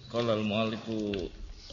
Qala al-mu'allifu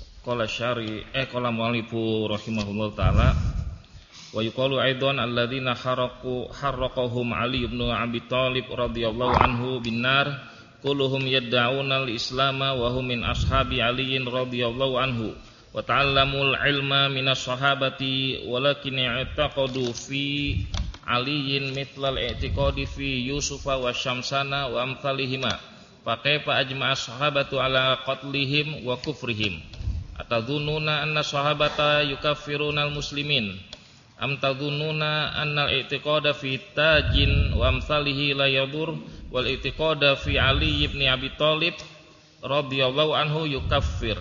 qala mu'allifu rahimahullah ta'ala wa yuqalu aidan alladzina harraqahum Ali ibn Abi Thalib radhiyallahu anhu binnar kulluhum yad'una al-islama wa hum min ashabi Ali radhiyallahu anhu wa ta'allamul ilma minas sahabati walakin i'taqadu fi aliyin mithlal i'tiqadi fi Yusufa wa Syamsana wa amsalihima fa kaifa ajma'a sahabatu ala qatlihim wa kufrihim atadhunnuna anna sahabata yukaffiruna al-muslimin am tadhunnuna anna al-i'tiqada fi tajin wa amsalihi la yadur wal i'tiqada fi Ali ibn Abi Thalib radhiyallahu anhu yukaffir.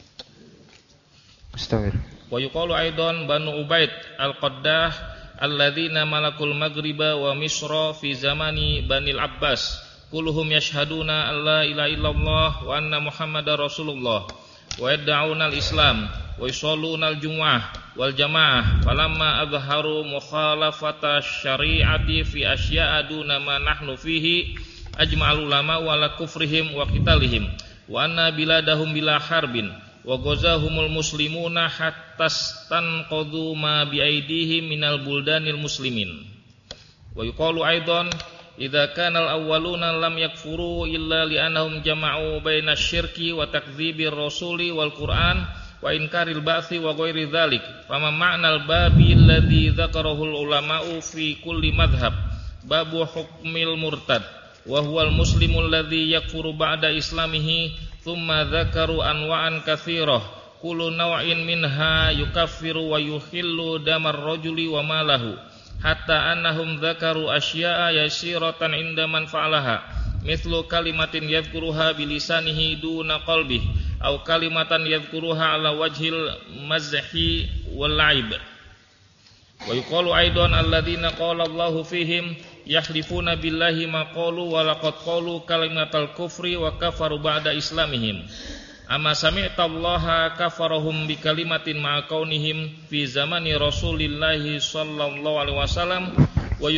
Astagfir. Wa yuqalu aidan Banu Ubaid al-Qaddah alladzina malakul maghriba wa misra fi zamani Banil Abbas kulluhum yashhaduna alla ilaha illallah wa anna Muhammadar Rasulullah wa yad'una al-islam wa yusalluna al-jumu'ah wal jamaah falamma adharu mukhalafata syari'ati fi asya'a duna ma nahnu fihi ajma'al ulama wa la kufrihim wa qitalihim wa anna biladahum bila harbin wa ghazahumul muslimuna hatta stanqadhu ma bi aidihim minal buldanil muslimin. Wa yuqalu aidan idza kana al-awwaluna lam yakfuru illa li'annahum jama'u baina syirki wa takdzibir rasuli wal Qur'an wa inkaril ba'tsi wa ghairi dzalik. Fama ma'nal babi alladzi dzakarahu ulama'u fi kulli madhhab babu hukmil murtad wa huwal muslimul ladzi yakfuru ba'da islamihi thumma dzakaru anwa'an katsirah kullu naw'in minha yukaffiru wa yuhillu damar rajuli wa malahu hatta annahum dzakaru asya'a yasiratan inda man fa'alaha mithlu kalimatin yadhkuruha bilisanihi duna qalbihi aw kalimatan yadhkuruha ala wajhil mazhi wal la'ib. Wa yuqalu aidan alladzina qala Allahu fihim yahlifuna billahi ma qalu wa laqad qalu kalimatal kufri wa kafaru ba'da islamihim amma sami'ta Allaha kafarahum bi kalimatin ma'a kaunihim fi zamani Rasulillahi sallallahu alaihi wasallam wa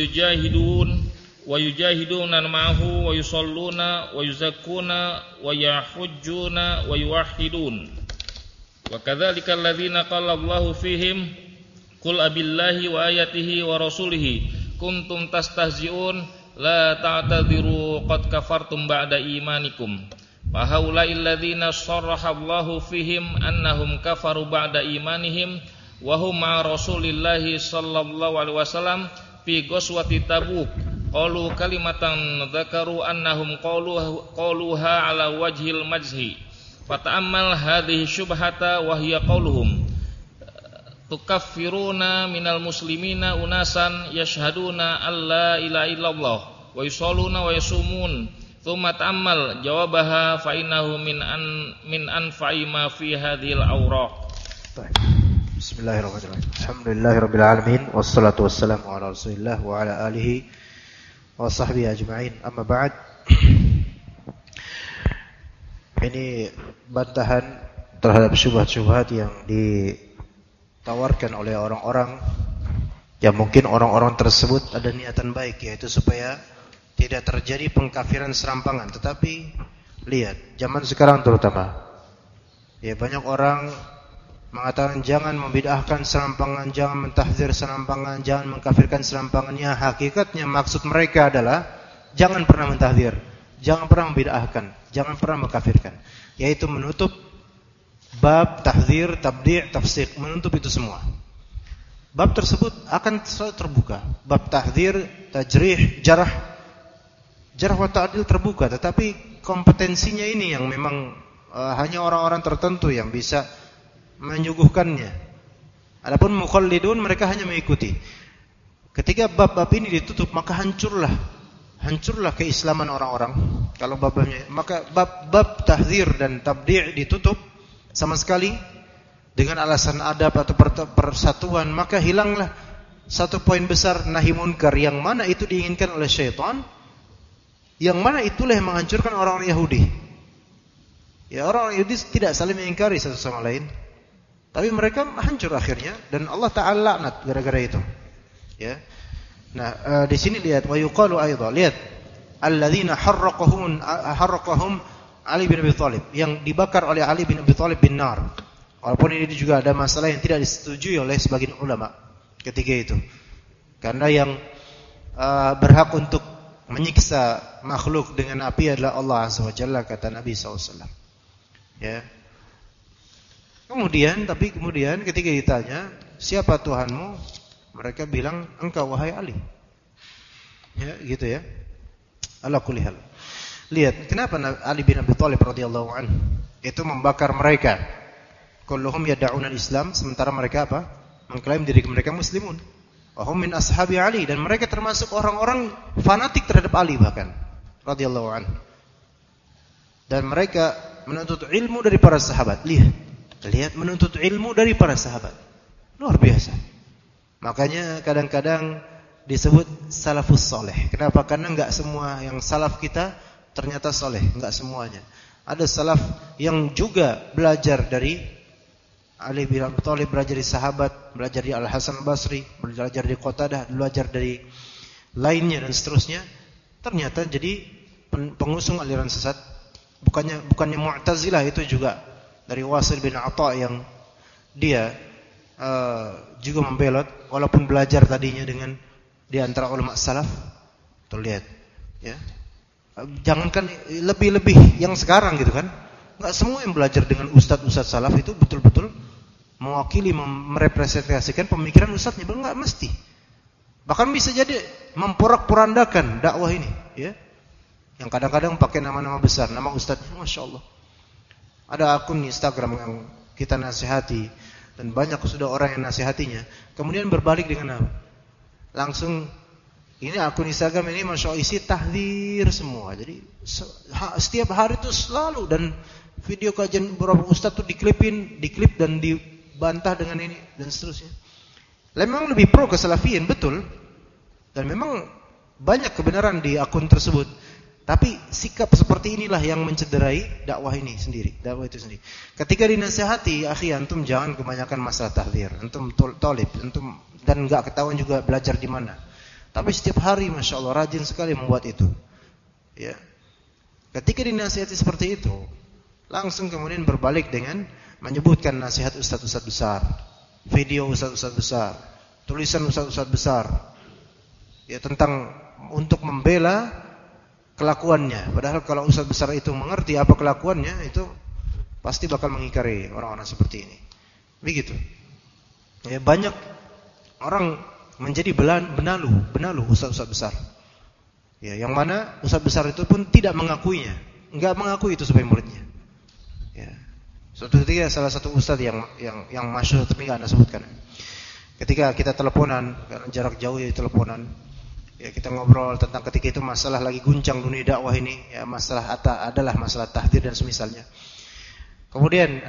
yujahiduna ma'ahu wa yusalluna wa yuzakkuna wa yahujjuna wa yuwahhidun wa kadzalika alladzina qala Allahu fihim qul abillahi wa ayatihi wa rasulihi kuntum tastahzi'un la ta'tadiru qad kafartum ba'da imanikum fa haula'il ladzina sharraha Allahu fihim annahum kafaru ba'da imanihim wa hum ma'a rasulillahi sallallahu alaihi wasallam fi ghazwati Tabuk qalu kalimatan dzakaru annahum qaluha ala wajhil majhi fata'ammal hadhihi syubhata wa hiya qauluhum tukaffiruna minal muslimina unasan yashhaduna alla ilaha illallah wa yusalluna wa yasumun thumma ta'ammal jawabaha fa innahu min anfa'i ma fi hadhil awraq. Bismillahirrahmanirrahim. Alhamdulillahirabbil alamin wassalatu wassalamu ala Rasulillah wa ala alihi wa sahbihi ajma'in. Amma ba'd. Ini bantahan terhadap syubhat-syubhat yang ditawarkan oleh orang-orang yang mungkin orang-orang tersebut ada niatan baik, yaitu supaya tidak terjadi pengkafiran serampangan. Tetapi lihat zaman sekarang terutama, ya banyak orang mengatakan jangan membid'ahkan serampangan, jangan mentahdzir serampangan, jangan mengkafirkan serampangannya. Hakikatnya maksud mereka adalah jangan pernah mentahdzir, jangan pernah membid'ahkan, jangan pernah mengkafirkan, yaitu menutup bab tahdzir, tabdi', tafsiq, menutup itu semua. Bab tersebut akan selalu terbuka. Bab tahdzir, tajrih, jarh wa ta'dil terbuka, tetapi kompetensinya ini yang memang hanya orang-orang tertentu yang bisa menyuguhkannya. Adapun muqallidun mereka hanya mengikuti. Ketika bab-bab ini ditutup, maka hancurlah keislaman orang-orang. Kalau babnya, maka bab tahdzir dan tabdi' ditutup sama sekali dengan alasan adab atau persatuan, maka hilanglah satu poin besar nahi munkar yang mana itu diinginkan oleh syaitan, yang mana itulah yang menghancurkan orang-orang Yahudi. Ya, orang Yahudi tidak saling mengingkari satu sama lain, tapi mereka hancur akhirnya dan Allah Ta'ala laknat gara-gara itu. Ya. Nah, di sini lihat wa yuqalu aidan, lihat alladzina harraqahum Ali bin Abi Thalib yang dibakar oleh Ali bin Abi Thalib bin nar. Walaupun ini juga ada masalah yang tidak disetujui oleh sebagian ulama ketika itu. Karena yang berhak untuk menyiksa makhluk dengan api adalah Allah Azza wa Jalla, kata Nabi SAW. Ya. Kemudian ketika ditanya, siapa Tuhanmu? Mereka bilang, engkau wahai Ali. Ya, gitu ya. Ala kulli hal. Lihat, kenapa Ali bin Abi Thalib radhiyallahu anhu itu membakar mereka. Kulluhum yad'una al-Islam, sementara mereka apa? Mengklaim diri mereka muslimun. Wa hum min ashabi Ali, dan mereka termasuk orang-orang fanatik terhadap Ali bahkan radhiyallahu anhu. Dan mereka menuntut ilmu dari para sahabat. Lihat menuntut ilmu dari para sahabat. Luar biasa. Makanya kadang-kadang disebut salafus saleh. Kenapa? Karena enggak semua yang salaf kita ternyata saleh, enggak semuanya. Ada salaf yang juga belajar dari Ali bin Abi Thalib, belajar dari sahabat, belajar dari Al-Hasan Basri, belajar dari Qatadah, belajar dari lainnya dan seterusnya. Ternyata jadi pengusung aliran sesat. Bukannya Mu'tazilah, itu juga dari Wasil bin Atha yang dia juga membelot walaupun belajar tadinya dengan di antara ulama salaf. Tuh lihat, ya. Jangankan lebih-lebih yang sekarang gitu kan. Enggak semua yang belajar dengan ustaz-ustaz salaf itu betul-betul mewakili, merepresentasikan pemikiran ustaznya, enggak mesti. Bahkan bisa jadi memporak-porandakan dakwah ini, ya. Yang kadang-kadang pakai nama-nama besar, nama ustaznya, Masya Allah. Ada akun Instagram yang kita nasihati dan banyak sudah orang yang nasihatinya, kemudian berbalik dengan apa? Langsung ini akun Instagram ini Masya Allah isi tahdzir semua. Jadi setiap hari itu selalu, dan video kajian beberapa ustaz tuh diklip dan dibantah dengan ini dan seterusnya. Memang lebih pro kesalafian, betul. Dan memang banyak kebenaran di akun tersebut. Tapi sikap seperti inilah yang mencederai dakwah ini sendiri, dakwah itu sendiri. Ketika dinasihati, akhi, antum jangan kebanyakan masalah tahdzir. Antum tolib, antum, dan enggak ketahuan juga belajar di mana. Tapi setiap hari Masya Allah rajin sekali membuat itu, ya. Ketika dinasihati seperti itu, langsung kemudian berbalik dengan menyebutkan nasihat ustaz-ustaz besar, video ustaz-ustaz besar, tulisan ustaz-ustaz besar, ya, tentang untuk membela kelakuannya. Padahal kalau ustaz besar itu mengerti apa kelakuannya, itu pasti bakal mengingkari orang-orang seperti ini. Begitu. Ya, banyak orang menjadi benalu ustaz-ustaz besar. Ya, yang mana ustaz besar itu pun tidak mengakuinya, enggak mengakui itu sebagai muridnya. Ya. Suatu ketika salah satu ustaz yang masyhur tapi enggak Anda sebutkan. Ketika kita teleponan, karena jarak jauh ya teleponan. Ya, kita ngobrol tentang ketika itu masalah lagi guncang dunia dakwah ini, ya, adalah masalah tahdzir dan semisalnya. Kemudian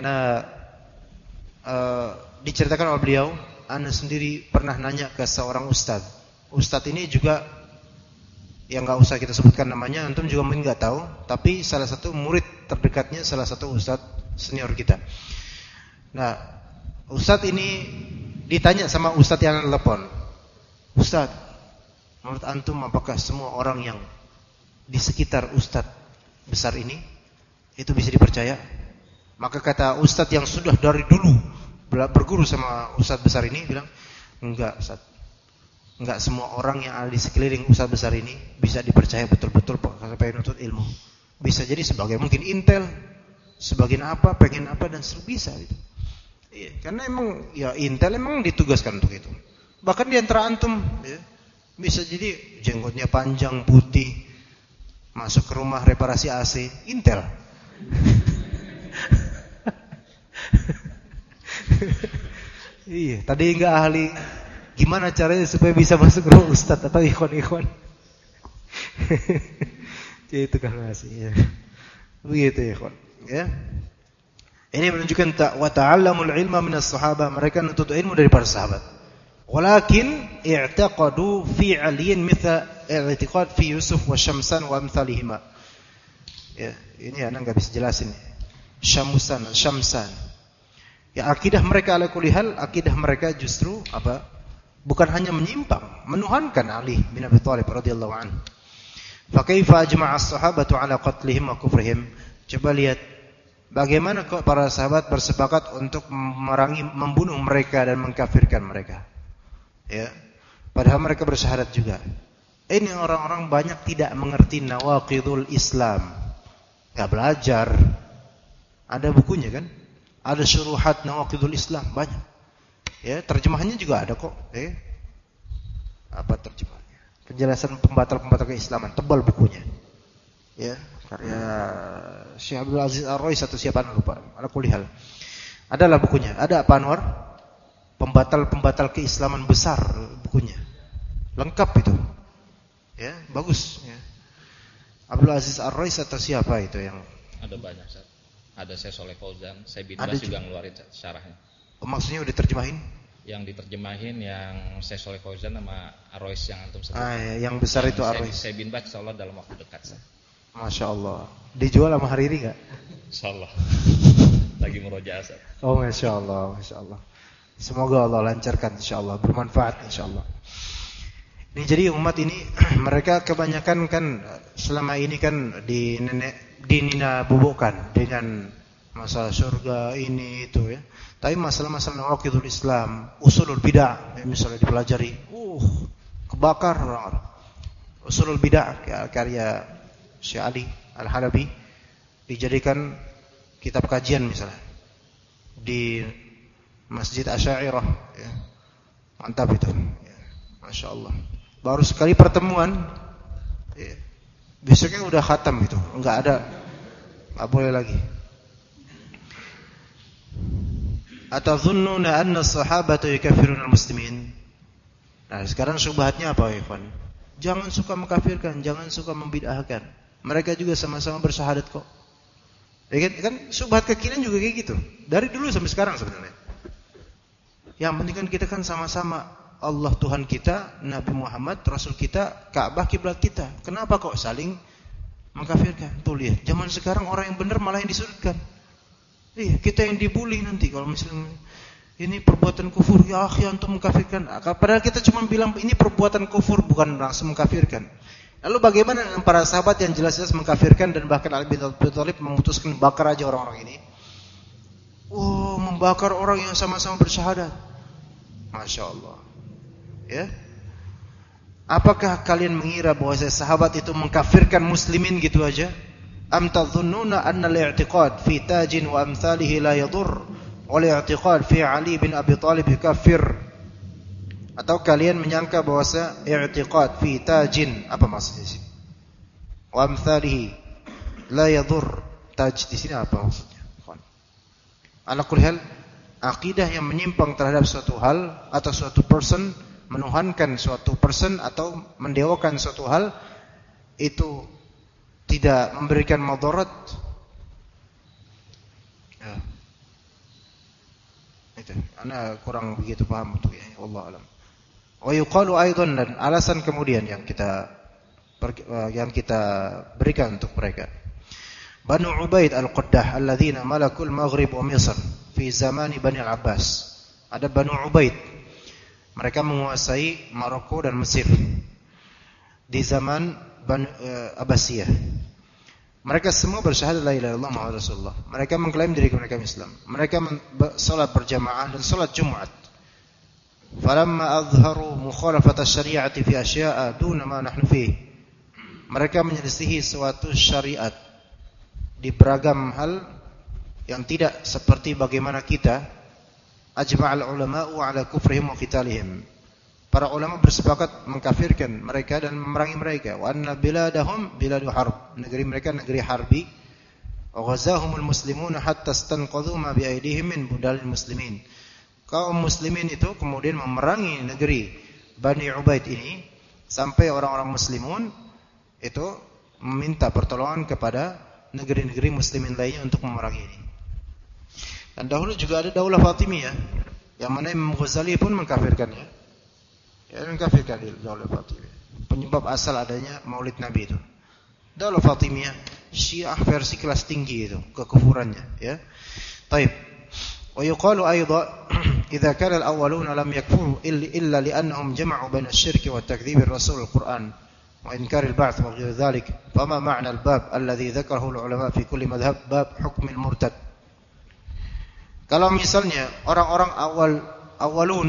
diceritakan oleh beliau, Anda sendiri pernah nanya ke seorang ustaz. Ustaz ini juga yang enggak usah kita sebutkan namanya, antum juga mungkin enggak tahu, tapi salah satu murid terdekatnya salah satu ustaz senior kita. Nah, ustaz ini ditanya sama ustaz yang telepon. Ustaz, menurut antum apakah semua orang yang di sekitar ustaz besar ini itu bisa dipercaya? Maka kata ustaz yang sudah dari dulu berguru sama ustaz besar ini bilang, enggak ustaz. Enggak semua orang yang ada di sekeliling ustaz besar ini bisa dipercaya betul-betul sampai menuntut ilmu. Bisa jadi sebagai mungkin intel, sebagian apa, pengen apa, dan bisa gitu. Iya, karena emang ya intel emang ditugaskan untuk itu. Bahkan di antara antum, ya, bisa jadi jenggotnya panjang, putih, masuk ke rumah reparasi AC, intel. Iya, tadi enggak ahli. Gimana caranya supaya bisa masuk rumah ustaz atau ikhwan-ikhwan? Itu kan masih, ya. Begitu ya, ikhwan, ya. Ini menunjukkan wa ta'allamul ilma minas sahabah, mereka menuntut ilmu dari para sahabat. Walakin i'taqadu fi 'aliyin mithla i'tiqad fi Yusuf wa Syamsan wa amsalihima. Ya, ini ana enggak bisa jelasin. Syamsan. Ya, akidah mereka ala kulli hal, akidah mereka justru apa? Bukan hanya menyimpang, menuhankan Ali bin Abi Thalib radhiyallahu anhu. Fa kaifa ajma'a as-sahabatu ala qatlihim wa kufrihim? Coba lihat bagaimana kok para sahabat bersepakat untuk memerangi, membunuh mereka dan mengkafirkan mereka. Ya. Padahal mereka bersyahadat juga. Ini orang-orang banyak tidak mengerti nawaqidul Islam. Enggak belajar. Ada bukunya kan? Ada syuruhat nawaqidul Islam banyak. Ya, terjemahannya juga ada kok. Apa terjemahannya? Penjelasan pembatal-pembatal keislaman, tebal bukunya. Ya, karya Syekh Abdul Aziz Ar-Rais atau siapa lupa. Ala kulli hal. Adalah bukunya. Ada apa Anwar? Pembatal-pembatal keislaman besar bukunya. Lengkap itu. Ya, bagus ya. Abdul Aziz Ar-Rais atau siapa itu yang ada banyak, Ustaz. Ada Syekh Shalih Fauzan, Syekh bin Baz juga ngeluarin syarahnya. Oh, maksudnya udah diterjemahin? Yang diterjemahin yang Syekh Shalih Fauzan sama Ar-Rais yang antum sebut. Yang besar itu Ar-Rais. Syekh bin Baz insyaallah dalam waktu dekat, Ustaz. Masya Allah. Dijual sama Hariri enggak? Insyaallah. Lagi murojaah, Ustaz. Oh, Masya Allah, Masya Allah. Semoga Allah lancarkan insyaallah, bermanfaat insyaallah. Ini jadi umat ini mereka kebanyakan kan selama ini kan dinina bubukkan dengan masalah surga ini itu ya. Tapi masalah-masalah nawaqidul Islam, usulul bidah misalnya dipelajari, kebakar orang-orang. Usulul bidah karya Syekh Ali Al-Halabi dijadikan kitab kajian misalnya di Masjid Asy'ariyah ya. Mantap itu ya. Masya Allah. Baru sekali pertemuan ya. Besoknya udah khatam itu. Enggak boleh lagi. Atadhunnuna anna as-sahabata yukaffiruna al-muslimin. Nah, sekarang syubhatnya apa, Ikhwan? Jangan suka mengkafirkan, jangan suka membid'ahkan. Mereka juga sama-sama bersyahadat kok. Ya kan syubhat kekinian juga kayak gitu. Dari dulu sampai sekarang sebenarnya. Yang penting kan kita kan sama-sama Allah Tuhan kita, Nabi Muhammad Rasul kita, Ka'bah kiblat kita. Kenapa kok saling mengkafirkan? Tuh lihat, zaman sekarang orang yang benar malah yang disudutkan. Iya, kita yang dibully nanti kalau misalnya ini perbuatan kufur, ya akhi antum mengkafirkan. Padahal kita cuma bilang ini perbuatan kufur, bukan langsung mengkafirkan. Lalu bagaimana dengan para sahabat yang jelas-jelas mengkafirkan dan bahkan Ali bin Abi Thalib memutuskan bakar aja orang-orang ini? Membakar orang yang sama-sama bersyahadat. Masya Allah. Ya. Apakah kalian mengira bahwa sahabat itu mengkafirkan muslimin gitu aja? Am tadhunnuna anna al-i'tiqad fi tajin wa amthalihi la yadur wa al-i'tiqad fi Ali bin Abi Thalib yukaffir? Atau kalian menyangka bahwa i'tiqad fi tajin, apa maksudnya sih? Wa amthalihi la yadur. Taj di sini apa maksudnya? Ala kulli hal, akidah yang menyimpang terhadap suatu hal atau suatu person, menuhankan suatu person atau mendewakan suatu hal, itu tidak memberikan madarat. Ya. Itu, ana kurang begitu paham untuk ya, wallahu alam. Wa yuqalu aidan, dan alasan kemudian yang kita berikan untuk mereka. Banu Ubaid al-Qaddah alladzina malakul Maghrib wa Misr fi zamani Bani al-Abbas. Ada Banu Ubaid. Mereka menguasai Maroko dan Mesir di zaman Abbasiyah. Mereka semua bersyahadat la ilaha illallah Muhammad Rasulullah. Mereka mengklaim diri mereka Islam. Mereka salat berjamaah dan salat Jumat. Falamma azharu mukhalafat asy-syari'ati fi asya'a duna ma nahnu fihi. Mereka menyelisihi suatu syariat di beragam hal yang tidak seperti bagaimana kita. Ajma'al ulama'u 'ala kufrihim wa qitalihim. Para ulama bersepakat mengkafirkan mereka dan memerangi mereka. Wa anna biladahum biladu harb. Negeri mereka negeri harbi. Wa ghazahumul muslimuna hatta stanqadhu ma bi aydihim min budalil muslimin. Kaum muslimin itu kemudian memerangi negeri Bani Ubaid ini sampai orang-orang muslimun itu meminta pertolongan kepada negeri-negeri muslimin lainnya untuk memerangi ini. Dan dahulu juga ada Daulah Fatimiyah yang mana Imam Ghazali pun mengkafirkannya. Ya, mengkafirkan Daulah Fatimiyah. Penyebab asal adanya Maulid Nabi itu. Daulah Fatimiyah Syiah versi kelas tinggi itu kekufurannya, ya. Baik. Wa yuqalu aidan idza kana al-awwaluna lam yakfuru illa li'annahum jama'u baina asy-syirki wa takdzibi rasul al-Qur'an. wa inkaril ba'ts wa ghairu dzalik. Fama ma'na al-bab alladhi dzakarahu al-ulama fi kulli madhhab bab hukm al-murtad. Kalau misalnya orang-orang awalun,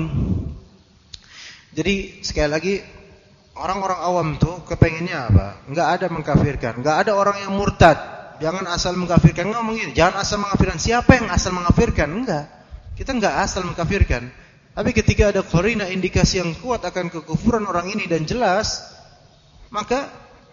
jadi sekali lagi orang-orang awam tuh kepengennya apa? Enggak ada mengkafirkan, enggak ada orang yang murtad. Jangan asal mengkafirkan. Ngomong gini, jangan asal mengkafirkan. Siapa yang asal mengkafirkan? Enggak. Kita enggak asal mengkafirkan. Tapi ketika ada qarina indikasi yang kuat akan kekufuran orang ini dan jelas, maka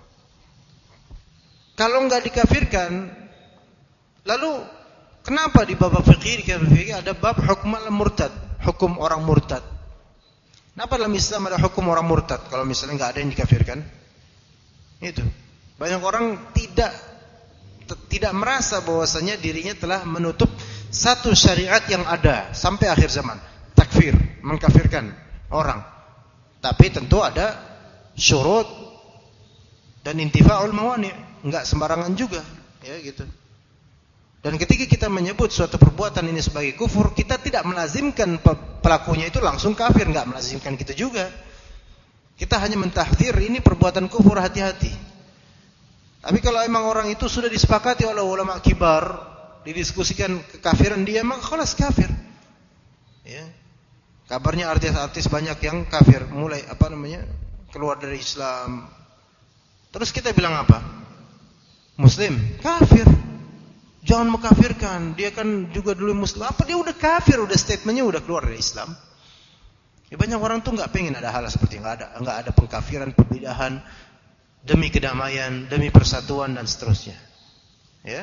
kalau enggak dikafirkan, lalu kenapa di bab fikih ada bab hukum al-murtad, hukum orang murtad? Kenapa dalam Islam ada hukum orang murtad kalau misalnya enggak ada yang dikafirkan? Itu. Banyak orang tidak merasa bahwasanya dirinya telah menutup satu syariat yang ada sampai akhir zaman. Takfir, mengkafirkan orang. Tapi tentu ada syurut dan intifa'ul mawani', enggak sembarangan juga, ya gitu. Dan ketika kita menyebut suatu perbuatan ini sebagai kufur, kita tidak melazimkan pelakunya itu langsung kafir, enggak melazimkan kita juga. Kita hanya mentahdzir ini perbuatan kufur, hati-hati. Tapi kalau emang orang itu sudah disepakati oleh ulama kibar, didiskusikan kekafiran dia, maka khalas kafir. Ya. Kabarnya artis-artis banyak yang kafir, mulai keluar dari Islam. Terus kita bilang apa? Muslim, kafir. Jangan mengkafirkan, dia kan juga dulu muslim. Apa dia udah kafir, udah statementnya udah keluar dari Islam. Ya, banyak orang tuh nggak pengen ada hal seperti nggak ada pengkafiran, perbidahan demi kedamaian, demi persatuan dan seterusnya. Ya.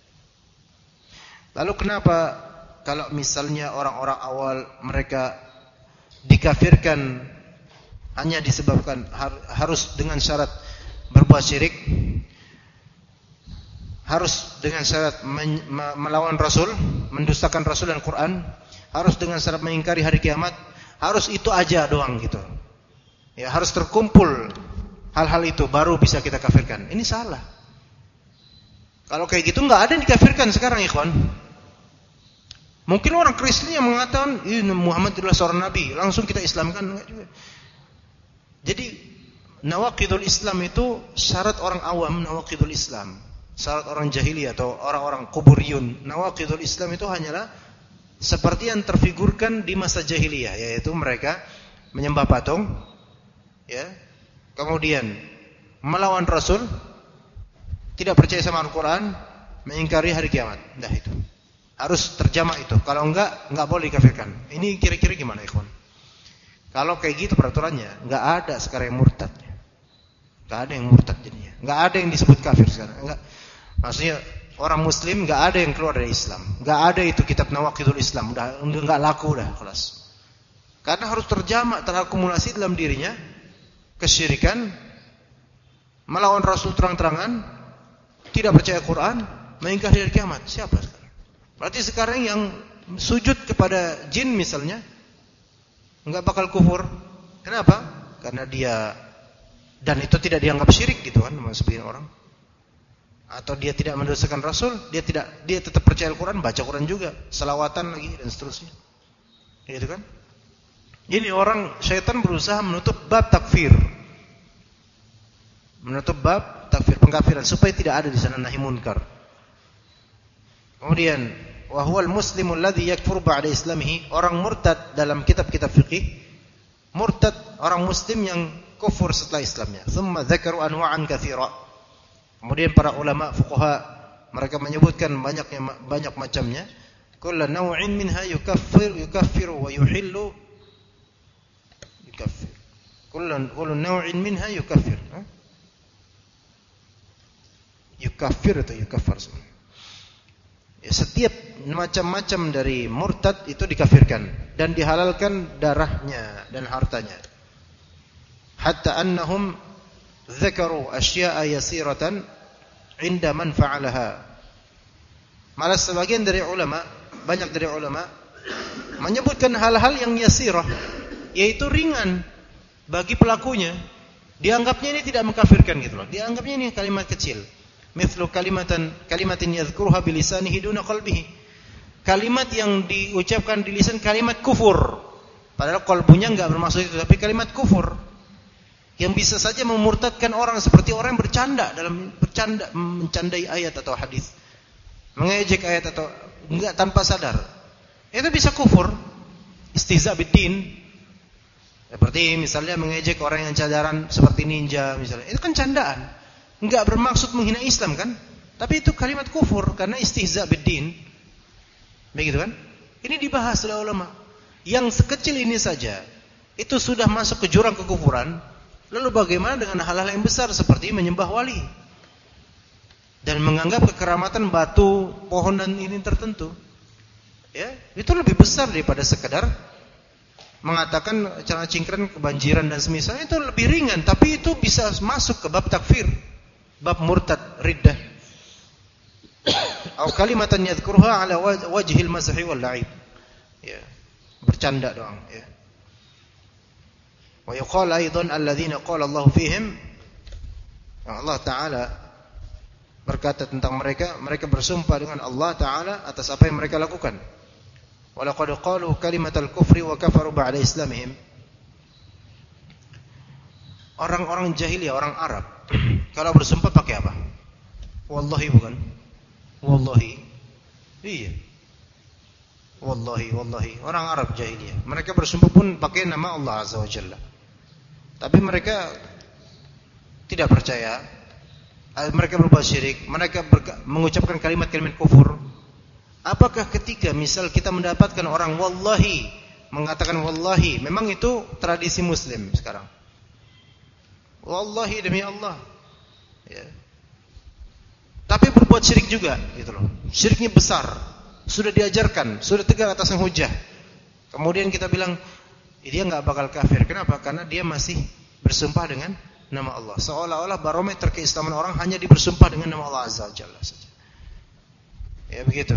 Lalu kenapa kalau misalnya orang-orang awal mereka dikafirkan hanya disebabkan harus dengan syarat berbuat syirik? Harus dengan syarat melawan Rasul, mendustakan Rasul dan Quran, harus dengan syarat mengingkari hari kiamat, harus itu aja doang gitu. Ya, harus terkumpul hal-hal itu baru bisa kita kafirkan. Ini salah. Kalau kayak gitu enggak ada yang dikafirkan sekarang, ikhwan. Mungkin orang Kristen yang mengatakan, Muhammad adalah seorang nabi, langsung kita Islamkan, enggak juga. Jadi nawaqidul Islam itu syarat orang awam, nawaqidul Islam. Syarat orang jahiliyah atau orang-orang kuburiyun, nawaqidul Islam itu hanyalah seperti yang terfigurkan di masa jahiliyah, yaitu mereka menyembah patung, ya, kemudian melawan Rasul, tidak percaya sama Al-Quran, mengingkari hari kiamat. Dah itu harus terjamak itu. Kalau enggak boleh dikafirkan. Ini kira-kira gimana, ikhwan? Kalau kayak gitu peraturannya, enggak ada sekarang yang murtad. Enggak ada yang murtad jadinya. Enggak ada yang disebut kafir sekarang. Enggak. Maksudnya orang muslim enggak ada yang keluar dari Islam. Enggak ada itu kitab Nawaqidul Islam. Udah enggak laku dah, kelas. Karena harus terjamak, terakumulasi dalam dirinya kesyirikan, melawan Rasul terang-terangan, tidak percaya Quran, mengingkari hari kiamat. Siapa sekarang? Berarti sekarang yang sujud kepada jin misalnya enggak bakal kufur. Kenapa? Karena dia, dan itu tidak dianggap syirik gitu kan, sebagian orang. Atau dia tidak mendosakan Rasul, dia tetap percaya Al-Quran, baca Quran juga, salawatan lagi dan seterusnya. Gitu kan? Ini orang syaitan berusaha menutup bab takfir. Menutup bab takfir, pengkafiran, supaya tidak ada di sana nahi munkar. Kemudian, wa huwal muslimul ladzi yakfur ba'da islamihi, orang murtad dalam kitab-kitab fikih, murtad orang muslim yang kufur setelah Islamnya. Tsumma dzakaru anwa'an katsira. Kemudian para ulama fuqaha mereka menyebutkan banyak macamnya. Kullu naw'in minha yukaffiru wa yuhillu. Yukaffir. Kullu naw'in minha yukaffir. Yukaffir atau yukaffar. Ya, setiap macam-macam dari murtad itu dikafirkan dan dihalalkan darahnya dan hartanya. Hatta annahum dzakaru asya'a yasiratan 'inda man fa'alaha. Malah sebagian dari ulama, banyak dari ulama menyebutkan hal-hal yang yasirah, yaitu ringan bagi pelakunya. Dianggapnya ini tidak mengkafirkan gitu loh. Dianggapnya ini kalimat kecil. Mithlu kalimatin yadhkuruha bilisanihi duna qalbihi. Kalimat yang diucapkan di lisan kalimat kufur. Padahal qalbunya enggak bermaksud itu, tapi kalimat kufur. yang bisa saja memurtadkan orang seperti orang yang bercanda mencandai ayat atau hadis, mengejek ayat atau enggak tanpa sadar. Itu bisa kufur, istihza biddin. Seperti misalnya mengejek orang yang cadaran seperti ninja misalnya. Itu kan candaan. Enggak bermaksud menghina Islam kan? Tapi itu kalimat kufur karena istihza biddin. Begitu kan? Ini dibahas oleh ulama. Yang sekecil ini saja itu sudah masuk ke jurang kekufuran. Lalu bagaimana dengan hal-hal yang besar seperti menyembah wali dan menganggap kekeramatan batu, pohon dan ini tertentu? Ya, itu lebih besar daripada sekedar mengatakan celana cingkrang kebanjiran dan semisalnya. Itu lebih ringan, tapi itu bisa masuk ke bab takfir, bab murtad, riddah. Atau kalimatan yadhkuruha ala wajhil mazhi wal la'ib. Ya, bercanda doang, ya. Wa yuqal aidan alladzina qala Allah fihim, Allah Ta'ala berkata tentang mereka bersumpah dengan Allah Ta'ala atas apa yang mereka lakukan. Walaqad qalu kalimatal kufri wa kafaru ba'da islamihim. Orang-orang jahiliyah, orang Arab, kalau bersumpah pakai apa? Wallahi bukan? Wallahi. Iya. Wallahi. Orang Arab jahiliyah, mereka bersumpah pun pakai nama Allah Azza wa Jalla. Tapi mereka tidak percaya. Mereka berbuat syirik, mereka mengucapkan kalimat-kalimat kufur. Apakah ketika misal kita mendapatkan orang wallahi mengatakan wallahi, memang itu tradisi muslim sekarang. Wallahi demi Allah. Ya. Tapi berbuat syirik juga gitu loh. Syiriknya besar. Sudah diajarkan, sudah tegak atas hujah. Kemudian kita bilang dia enggak bakal kafir. Kenapa? Karena dia masih bersumpah dengan nama Allah. Seolah-olah barometer keislaman orang hanya bersumpah dengan nama Allah Azza wa Jalla saja. Ya begitu.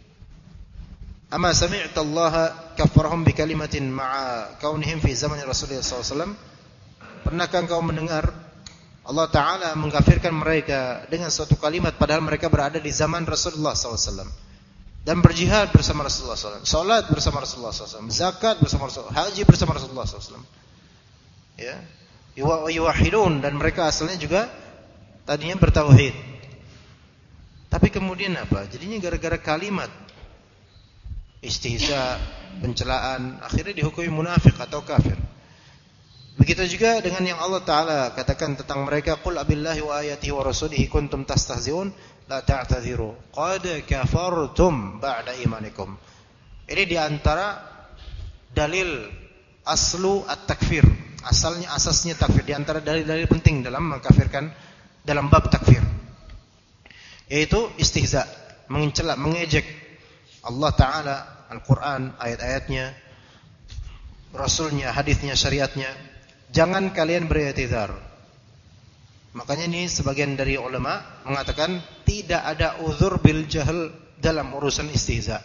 Amma sami'ta Allah kaffarahum bi kalimatin ma'a kaunihim fi zaman Rasulullah SAW. Pernahkah engkau mendengar Allah Ta'ala mengkafirkan mereka dengan suatu kalimat padahal mereka berada di zaman Rasulullah SAW dan berjihad bersama Rasulullah SAW, salat bersama Rasulullah SAW, zakat bersama Rasulullah, haji bersama Rasulullah SAW. Ya, yuwahhidun, dan mereka asalnya juga tadinya bertauhid. Tapi kemudian apa? Jadinya gara-gara kalimat istihza, pencelaan, akhirnya dihukumi munafik atau kafir. Begitu juga dengan yang Allah Ta'ala katakan tentang mereka, qul abillahi wa ayatihi wa rasulihi kuntum tastahzi'un la ta'tadhiru qad kafartum ba'da imanikum. Ini diantara dalil aslu at-takfir, asasnya takfir, diantara dalil-dalil penting dalam mengkafirkan dalam bab takfir, yaitu istihza, mencela, mengejek Allah Ta'ala, Al-Quran, ayat-ayatnya, Rasulnya, hadisnya, syariatnya. Jangan kalian beri'tizar. Makanya ini sebagian dari ulama mengatakan tidak ada uzur bil jahl dalam urusan istihza.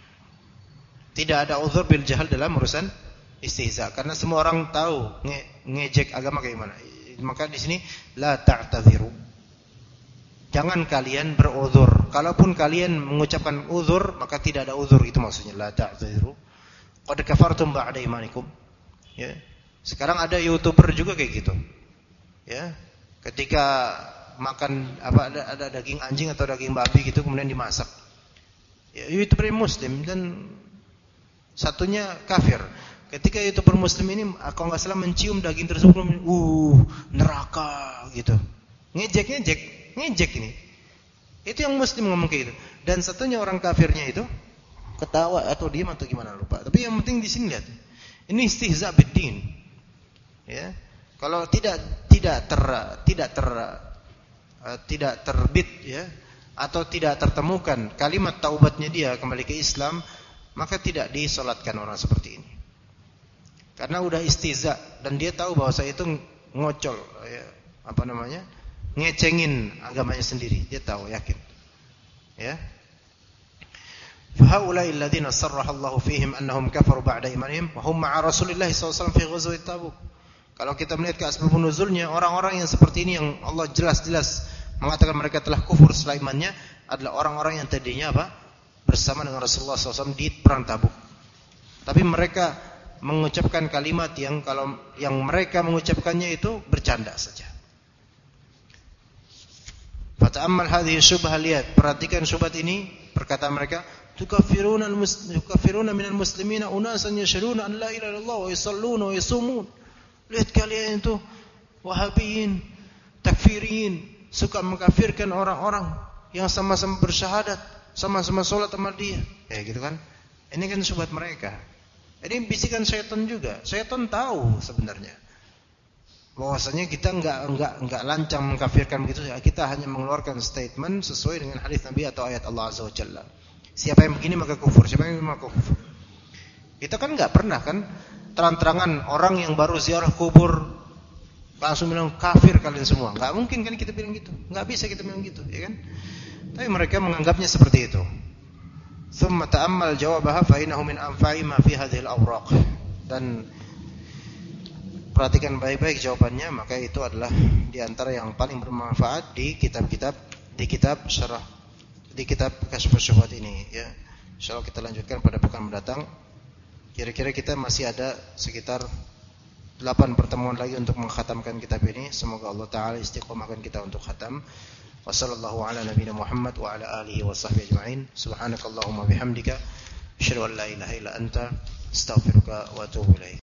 Tidak ada uzur bil jahl dalam urusan istihza, karena semua orang tahu ngejek agama kayak gimana. Maka di sini la ta'tadhiru. Jangan kalian beruzur. Kalaupun kalian mengucapkan uzur, maka tidak ada uzur, itu maksudnya la ta'tadhiru. Qad kafartum ba'da imanikum. Ya. Sekarang ada YouTuber juga kayak gitu. Ya. Ketika makan ada daging anjing atau daging babi gitu kemudian dimasak. Ya, YouTuber muslim dan satunya kafir. Ketika YouTuber muslim ini kalau enggak salah mencium daging tersebut, neraka gitu. Ngejek ini. Itu yang muslim ngomong kayak gitu. Dan satunya orang kafirnya itu ketawa atau diam atau gimana lupa. Tapi yang penting di sini lihat. Ini istihza biddin. Ya. Kalau tidak terbit ya atau tidak tertemukan kalimat taubatnya dia kembali ke Islam, maka tidak disolatkan orang seperti ini. Karena udah istihza dan dia tahu bahwa saya itu ngocol ya, ngecengin agamanya sendiri, dia tahu, yakin. Ya. Fahaulai alladziina sarraha Allahu fihim annahum kafaru ba'da imanihim wa hum ma'a Rasulillah sallallahu alaihi wasallam fi ghazwat Tabuk. Kalau kita melihat ke asbab nuzulnya, orang-orang yang seperti ini yang Allah jelas-jelas mengatakan mereka telah kufur setelah imannya adalah orang-orang yang tadinya bersama dengan Rasulullah SAW di perang Tabuk. Tapi mereka mengucapkan kalimat yang kalau yang mereka mengucapkannya itu bercanda saja. Fata'ammal hadhihi syubhah, lihat, perhatikan syubhat ini, perkataan mereka, tukafiruna minal muslimina unasan yashhaduna an la ilaha illallah wa yusalluna wa yasumun. Lihat kalian itu Wahabiyin, takfiriyin, suka mengkafirkan orang-orang yang sama-sama bersyahadat, sama-sama sholat sama dia. Gitu kan? Ini kan syubhat mereka. Ini bisikan syaitan juga. Syaitan tahu sebenarnya bahwasanya kita enggak lancang mengkafirkan begitu. Kita hanya mengeluarkan statement sesuai dengan hadis Nabi atau ayat Allah Azza wa Jalla. Siapa yang begini maka kufur, siapa yang begini maka kufur. Kita kan enggak pernah kan terang-terangan orang yang baru ziarah kubur langsung bilang kafir kalian semua. Enggak mungkin kan kita bilang gitu. Enggak bisa kita bilang gitu, ya kan? Tapi mereka menganggapnya seperti itu. Tsumma ta'ammal jawabaha fa innahu min anfa'i ma fi hadhil awraq. Dan perhatikan baik-baik jawabannya, maka itu adalah di antara yang paling bermanfaat di kitab syarah, di kitab Kasyfus Syubhat ini, ya. Insyaallah kita lanjutkan pada pekan mendatang. Kira-kira kita masih ada sekitar 8 pertemuan lagi untuk mengkhatamkan kitab ini. Semoga Allah Ta'ala istiqomahkan kita untuk khatam. Wa sallallahu ala nabiyina Muhammad wa ala alihi wa sahbihi ajma'in. Subhanakallahumma bihamdika asyhadu an la ilaha illa anta astaghfiruka wa atubu ilaik.